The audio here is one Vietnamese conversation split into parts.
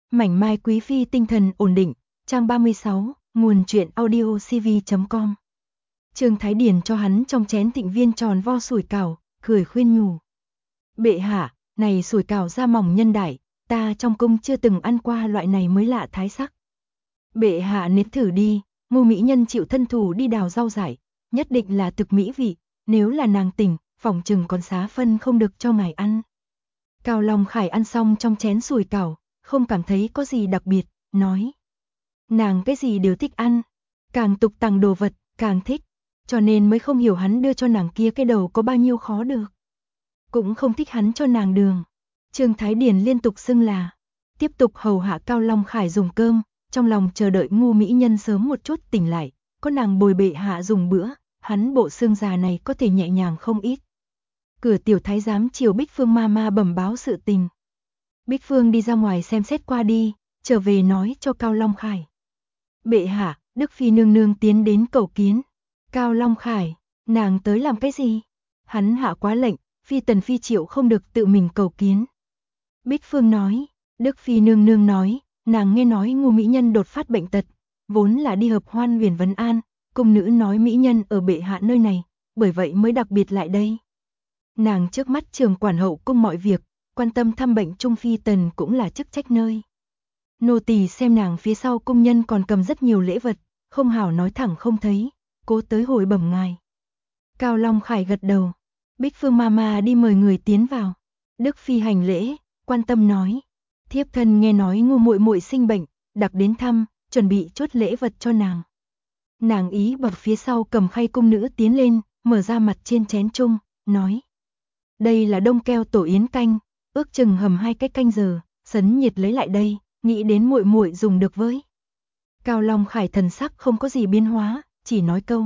Mảnh mai quý phi tinh thần ổn định, trang 36, nguồn truyện audio cv.com. Trương Thái Điền cho hắn trong chén thịnh viên tròn vo sủi cảo, cười khuyên nhủ. Bệ hạ, này sủi cảo da mỏng nhân đại, ta trong cung chưa từng ăn qua loại này mới lạ thái sắc. Bệ hạ nếm thử đi, Ngô mỹ nhân chịu thân thủ đi đào rau dại, nhất định là thực mỹ vị, nếu là nàng tỉnh, phỏng chừng còn xá phân không được cho ngài ăn. Cao Long Khải ăn xong trong chén sủi cảo, không cảm thấy có gì đặc biệt, nói. Nàng cái gì đều thích ăn, càng tục tằng đồ vật, càng thích, cho nên mới không hiểu hắn đưa cho nàng kia cái đầu có bao nhiêu khó được. Cũng không thích hắn cho nàng đường. Trương Thái Điền liên tục xưng là, tiếp tục hầu hạ Cao Long Khải dùng cơm, trong lòng chờ đợi Ngô mỹ nhân sớm một chút tỉnh lại, có nàng bồi bệ hạ dùng bữa, hắn bộ xương già này có thể nhẹ nhàng không ít. Cửa tiểu thái giám chiều Bích Phương ma bẩm báo sự tình. Bích Phương đi ra ngoài xem xét qua đi, trở về nói cho Cao Long Khải. Bệ hạ, Đức Phi nương nương tiến đến cầu kiến. Cao Long Khải, nàng tới làm cái gì? Hắn hạ quá lệnh, Phi Tần Phi Triệu không được tự mình cầu kiến. Bích Phương nói, Đức Phi nương nương nói, nàng nghe nói Ngô mỹ nhân đột phát bệnh tật, vốn là đi hợp hoan huyền vấn an, cung nữ nói mỹ nhân ở bệ hạ nơi này, bởi vậy mới đặc biệt lại đây. Nàng trước mắt trường quản hậu cung mọi việc, quan tâm thăm bệnh Trung Phi Tần cũng là chức trách nơi. Nô tỳ xem nàng phía sau cung nhân còn cầm rất nhiều lễ vật, không hảo nói thẳng không thấy, cố tới hồi bẩm ngài. Cao Long Khải gật đầu, Bích Phương Mama đi mời người tiến vào. Đức Phi hành lễ, quan tâm nói, thiếp thân nghe nói Ngô muội muội sinh bệnh, đặc đến thăm, chuẩn bị chốt lễ vật cho nàng. Nàng ý bập phía sau cầm khay cung nữ tiến lên, mở ra mặt trên chén chung, nói. Đây là đông keo tổ yến canh, ước chừng hầm 2 cái canh giờ, sấn nhiệt lấy lại đây, nghĩ đến muội muội dùng được với. Cao Long Khải thần sắc không có gì biến hóa, chỉ nói câu.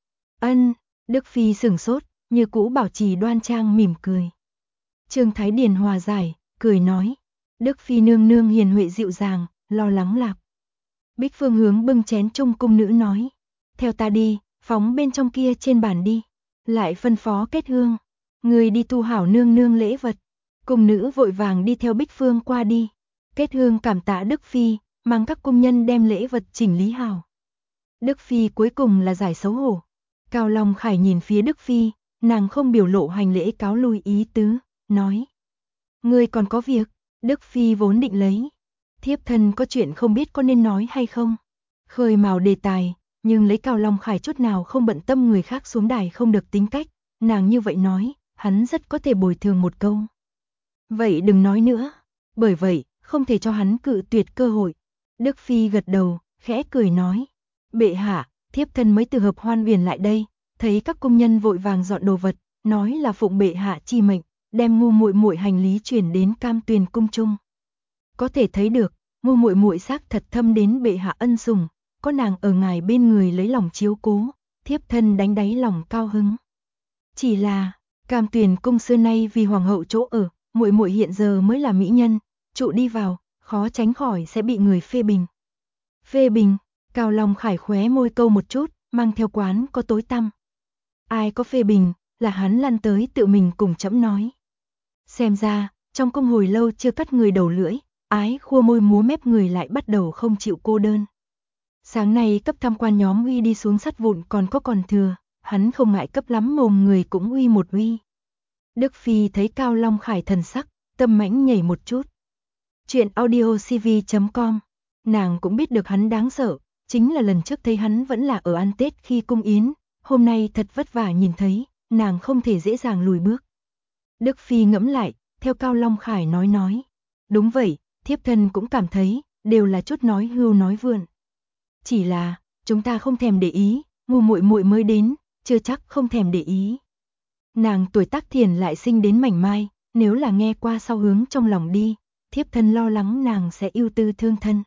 Ân, Đức Phi sửng sốt, như cũ bảo trì đoan trang mỉm cười. Trương Thái Điền hòa giải, cười nói. Đức Phi nương nương hiền huệ dịu dàng, lo lắng lạc. Bích Phương hướng bưng chén chung cung nữ nói. Theo ta đi, phóng bên trong kia trên bàn đi. Lại phân phó Kết Hương. Người đi thu hảo nương nương lễ vật. Cung nữ vội vàng đi theo Bích Phương qua đi. Kết Hương cảm tạ Đức Phi, mang các cung nhân đem lễ vật chỉnh lý hảo. Đức Phi cuối cùng là giải xấu hổ. Cao Long Khải nhìn phía Đức Phi, nàng không biểu lộ hành lễ cáo lui ý tứ, nói. Ngươi còn có việc, Đức Phi vốn định lấy. Thiếp thân có chuyện không biết có nên nói hay không. Khơi mào đề tài, nhưng lấy Cao Long Khải chút nào không bận tâm người khác xuống đài không được tính cách. Nàng như vậy nói, hắn rất có thể bồi thường một câu. Vậy đừng nói nữa, bởi vậy, không thể cho hắn cự tuyệt cơ hội. Đức Phi gật đầu, khẽ cười nói. Bệ hạ, thiếp thân mới từ hợp hoan huyền lại đây, thấy các công nhân vội vàng dọn đồ vật, nói là phụng bệ hạ chi mệnh, đem Ngô muội muội hành lý chuyển đến Cam Tuyền cung chung. Có thể thấy được, Ngô muội muội xác thật thâm đến bệ hạ ân sủng, có nàng ở ngài bên người lấy lòng chiếu cố, thiếp thân đánh đáy lòng cao hứng. Chỉ là, Cam Tuyền cung xưa nay vì hoàng hậu chỗ ở, muội muội hiện giờ mới là mỹ nhân, trụ đi vào, khó tránh khỏi sẽ bị người phê bình. Phê bình, Cao Long Khải khóe môi câu một chút, mang theo quán có tối tăm. Ai có phê bình, là hắn lăn tới tự mình cùng trẫm nói. Xem ra, trong cung hồi lâu chưa cắt người đầu lưỡi, ái khua môi múa mép người lại bắt đầu không chịu cô đơn. Sáng nay cấp tham quan nhóm uy đi xuống sắt vụn còn thừa, hắn không ngại cấp lắm mồm người cũng uy một uy. Đức Phi thấy Cao Long Khải thần sắc, tâm mãnh nhảy một chút. Chuyện audio cv.com, nàng cũng biết được hắn đáng sợ, chính là lần trước thấy hắn vẫn là ở ăn Tết khi cung yến, hôm nay thật vất vả nhìn thấy, nàng không thể dễ dàng lùi bước. Đức Phi ngẫm lại, theo Cao Long Khải nói. Đúng vậy, thiếp thân cũng cảm thấy, đều là chút nói hưu nói vượn. Chỉ là, chúng ta không thèm để ý, Ngô muội muội mới đến, chưa chắc không thèm để ý. Nàng tuổi tác thiền lại sinh đến mảnh mai, nếu là nghe qua sau hướng trong lòng đi, thiếp thân lo lắng nàng sẽ ưu tư thương thân.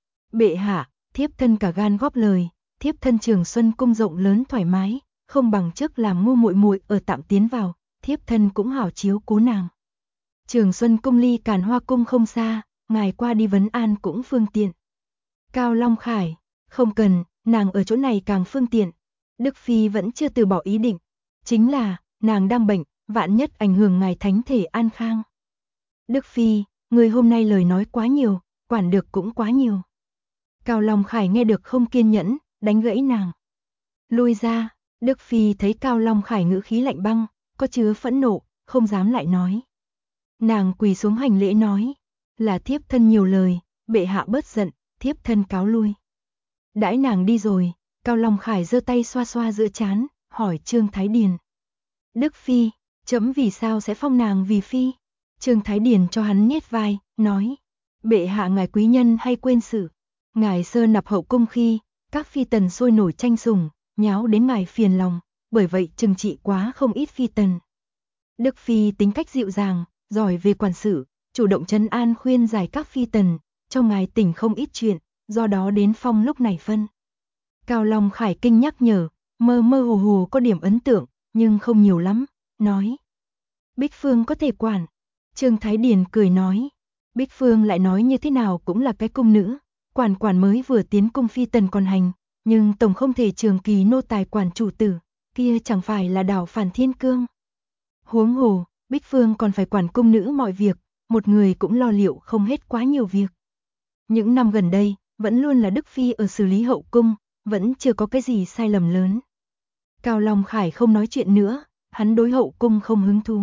Bệ hạ, thiếp thân cả gan góp lời, thiếp thân Trường Xuân cung rộng lớn thoải mái, không bằng trước làm Ngô muội muội ở tạm tiến vào, thiếp thân cũng hảo chiếu cố nàng. Trường Xuân cung ly Càn Hoa cung không xa, ngài qua đi vấn an cũng phương tiện. Cao Long Khải, không cần, nàng ở chỗ này càng phương tiện. Đức Phi vẫn chưa từ bỏ ý định, chính là, nàng đang bệnh, vạn nhất ảnh hưởng ngài thánh thể an khang. Đức Phi, người hôm nay lời nói quá nhiều, quản được cũng quá nhiều. Cao Long Khải nghe được không kiên nhẫn, đánh gãy nàng. Lui ra, Đức Phi thấy Cao Long Khải ngữ khí lạnh băng, có chứa phẫn nộ, không dám lại nói. Nàng quỳ xuống hành lễ nói, là thiếp thân nhiều lời, bệ hạ bớt giận, thiếp thân cáo lui. Đãi nàng đi rồi, Cao Long Khải giơ tay xoa xoa giữa trán, hỏi Trương Thái Điền. Đức Phi, chấm vì sao sẽ phong nàng vì Phi? Trương Thái Điền cho hắn nhét vai, nói, bệ hạ ngài quý nhân hay quên sự. Ngài sơ nạp hậu cung khi, các phi tần sôi nổi tranh sủng, nháo đến ngài phiền lòng, bởi vậy trừng trị quá không ít phi tần. Đức Phi tính cách dịu dàng, giỏi về quản sự, chủ động trấn an khuyên giải các phi tần, cho ngài tỉnh không ít chuyện, do đó đến phong lúc này phân. Cao Long Khải kinh nhắc nhở, mơ mơ hồ hồ có điểm ấn tượng, nhưng không nhiều lắm, nói. Bích Phương có thể quản. Trương Thái Điền cười nói. Bích Phương lại nói như thế nào cũng là cái cung nữ, quản mới vừa tiến cung phi tần còn hành, nhưng tổng không thể trường kỳ nô tài quản chủ tử, kia chẳng phải là đảo phản thiên cương. Huống hồ, Bích Phương còn phải quản cung nữ mọi việc, một người cũng lo liệu không hết quá nhiều việc. Những năm gần đây, vẫn luôn là Đức Phi ở xử lý hậu cung, vẫn chưa có cái gì sai lầm lớn. Cao Long Khải không nói chuyện nữa, hắn đối hậu cung không hứng thú.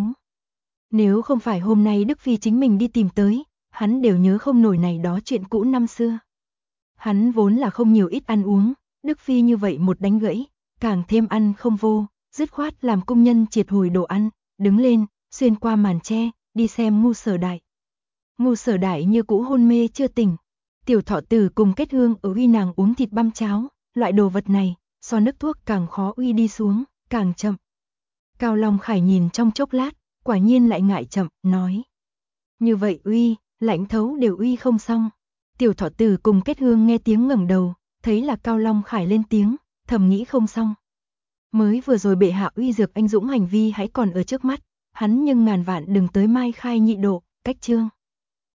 Nếu không phải hôm nay Đức Phi chính mình đi tìm tới, hắn đều nhớ không nổi này đó chuyện cũ năm xưa. Hắn vốn là không nhiều ít ăn uống, Đức Phi như vậy một đánh gãy, càng thêm ăn không vô, dứt khoát làm cung nhân triệt hồi đồ ăn, đứng lên, xuyên qua màn tre, đi xem Ngu Sở Đại. Ngu Sở Đại như cũ hôn mê chưa tỉnh. Tiểu Thọ Tử cùng Kết Hương ở uy nàng uống thịt băm cháo, loại đồ vật này, so nước thuốc càng khó uy đi xuống, càng chậm. Cao Long Khải nhìn trong chốc lát, quả nhiên lại ngại chậm, nói. Như vậy uy, lãnh thấu đều uy không xong. Tiểu Thọ Tử cùng Kết Hương nghe tiếng ngẩng đầu, thấy là Cao Long Khải lên tiếng, thầm nghĩ không xong. Mới vừa rồi bệ hạ uy dược anh dũng hành vi hãy còn ở trước mắt, hắn nhưng ngàn vạn đừng tới mai khai nhị độ, cách chương.